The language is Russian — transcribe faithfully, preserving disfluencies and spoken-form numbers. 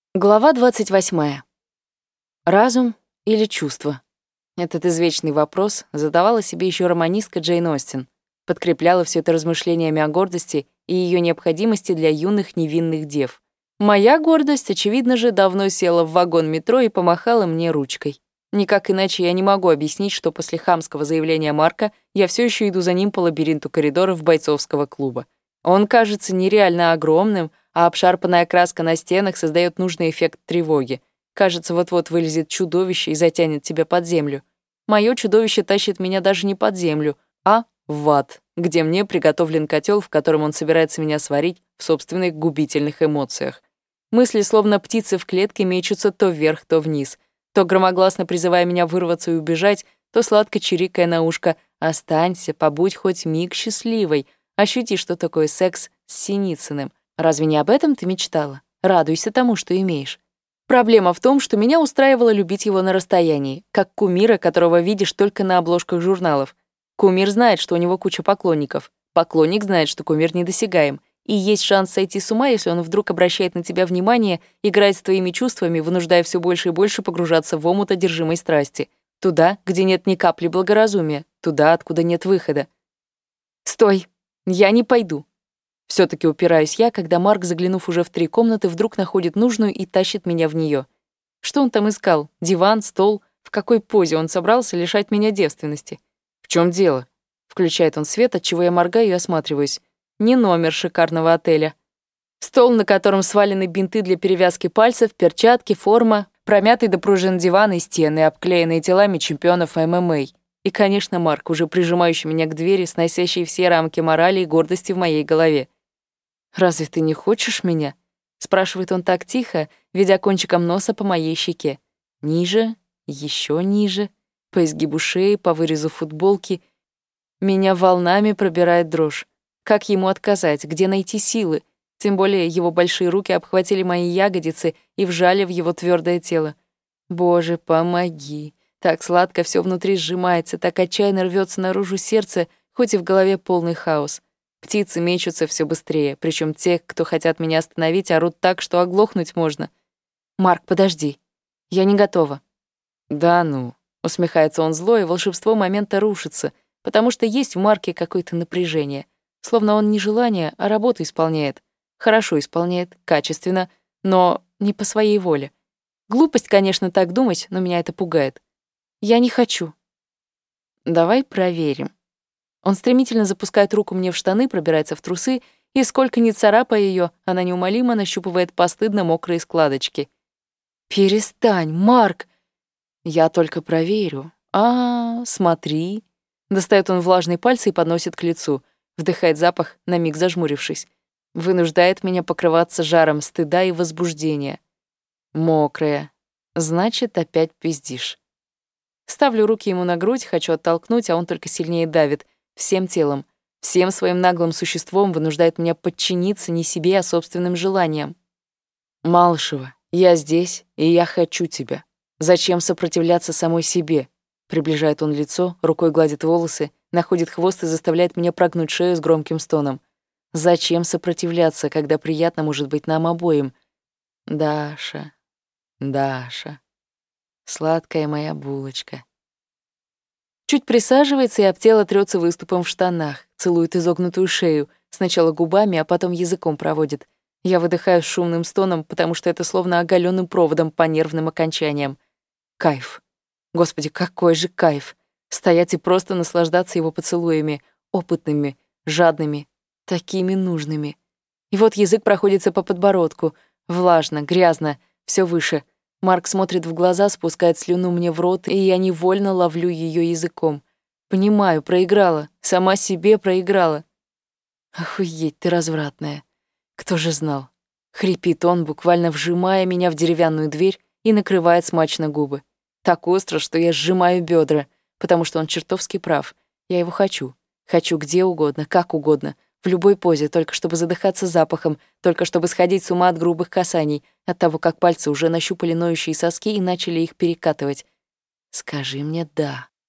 Глава двадцать восьмая. Разум или чувство? Этот извечный вопрос задавала себе еще романистка Джейн Остин, подкрепляла все это размышлениями о гордости и ее необходимости для юных невинных дев. Моя гордость, очевидно же, давно села в вагон метро и помахала мне ручкой. Никак иначе я не могу объяснить, что после хамского заявления Марка я все еще иду за ним по лабиринту коридоров бойцовского клуба. Он кажется нереально огромным, а обшарпанная краска на стенах создает нужный эффект тревоги. Кажется, вот-вот вылезет чудовище и затянет тебя под землю. Мое чудовище тащит меня даже не под землю, а в ад, где мне приготовлен котел, в котором он собирается меня сварить в собственных губительных эмоциях. Мысли, словно птицы в клетке, мечутся то вверх, то вниз, то громогласно призывая меня вырваться и убежать, то сладко чирикая на ушко: «Останься, побудь хоть миг счастливой, ощути, что такое секс с Синицыным. Разве не об этом ты мечтала? Радуйся тому, что имеешь». Проблема в том, что меня устраивало любить его на расстоянии, как кумира, которого видишь только на обложках журналов. Кумир знает, что у него куча поклонников. Поклонник знает, что кумир недосягаем. И есть шанс сойти с ума, если он вдруг обращает на тебя внимание, играет с твоими чувствами, вынуждая все больше и больше погружаться в омут одержимой страсти. Туда, где нет ни капли благоразумия, туда, откуда нет выхода. «Стой! Я не пойду!» Все-таки упираюсь я, когда Марк, заглянув уже в три комнаты, вдруг находит нужную и тащит меня в нее. Что он там искал? Диван, стол? В какой позе он собрался лишать меня девственности? «В чем дело?» Включает он свет, отчего я моргаю и осматриваюсь. Не номер шикарного отеля. Стол, на котором свалены бинты для перевязки пальцев, перчатки, форма, промятый до пружин диван и стены, обклеенные телами чемпионов эм эм а. И, конечно, Марк, уже прижимающий меня к двери, сносящий все рамки морали и гордости в моей голове. «Разве ты не хочешь меня?» — спрашивает он так тихо, ведя кончиком носа по моей щеке. Ниже, еще ниже, по изгибу шеи, по вырезу футболки. Меня волнами пробирает дрожь. Как ему отказать? Где найти силы? Тем более его большие руки обхватили мои ягодицы и вжали в его твердое тело. Боже, помоги. Так сладко все внутри сжимается, так отчаянно рвется наружу сердце, хоть и в голове полный хаос. Птицы мечутся все быстрее, причем те, кто хотят меня остановить, орут так, что оглохнуть можно. «Марк, подожди. Я не готова». «Да ну», — усмехается он зло, и волшебство момента рушится, потому что есть в Марке какое-то напряжение. Словно он не желание, а работу исполняет. Хорошо исполняет, качественно, но не по своей воле. Глупость, конечно, так думать, но меня это пугает. «Я не хочу». «Давай проверим». Он стремительно запускает руку мне в штаны, пробирается в трусы, и, сколько ни царапая ее, она неумолимо нащупывает постыдно мокрые складочки. «Перестань, Марк!» «Я только проверю. А, смотри». Достает он влажные пальцы и подносит к лицу. Вдыхает запах, на миг зажмурившись. Вынуждает меня покрываться жаром стыда и возбуждения. Мокрая. Значит, опять пиздишь. Ставлю руки ему на грудь, хочу оттолкнуть, а он только сильнее давит. Всем телом, всем своим наглым существом вынуждает меня подчиниться не себе, а собственным желаниям. «Малышева, я здесь, и я хочу тебя. Зачем сопротивляться самой себе?» Приближает он лицо, рукой гладит волосы, находит хвост и заставляет меня прогнуть шею с громким стоном. «Зачем сопротивляться, когда приятно может быть нам обоим? Даша, Даша, сладкая моя булочка». Чуть присаживается и об тело трётся выступом в штанах, целует изогнутую шею, сначала губами, а потом языком проводит. Я выдыхаю с шумным стоном, потому что это словно оголенным проводом по нервным окончаниям. Кайф. Господи, какой же кайф. Стоять и просто наслаждаться его поцелуями, опытными, жадными, такими нужными. И вот язык проходится по подбородку, влажно, грязно, все выше. Марк смотрит в глаза, спускает слюну мне в рот, и я невольно ловлю ее языком. Понимаю, проиграла, сама себе проиграла. Охуеть, ты развратная. Кто же знал? Хрипит он, буквально вжимая меня в деревянную дверь и накрывает смачно губы. Так остро, что я сжимаю бедра, потому что он чертовски прав. Я его хочу. Хочу где угодно, как угодно. В любой позе, только чтобы задыхаться запахом, только чтобы сходить с ума от грубых касаний, от того, как пальцы уже нащупали ноющие соски и начали их перекатывать. Скажи мне «да».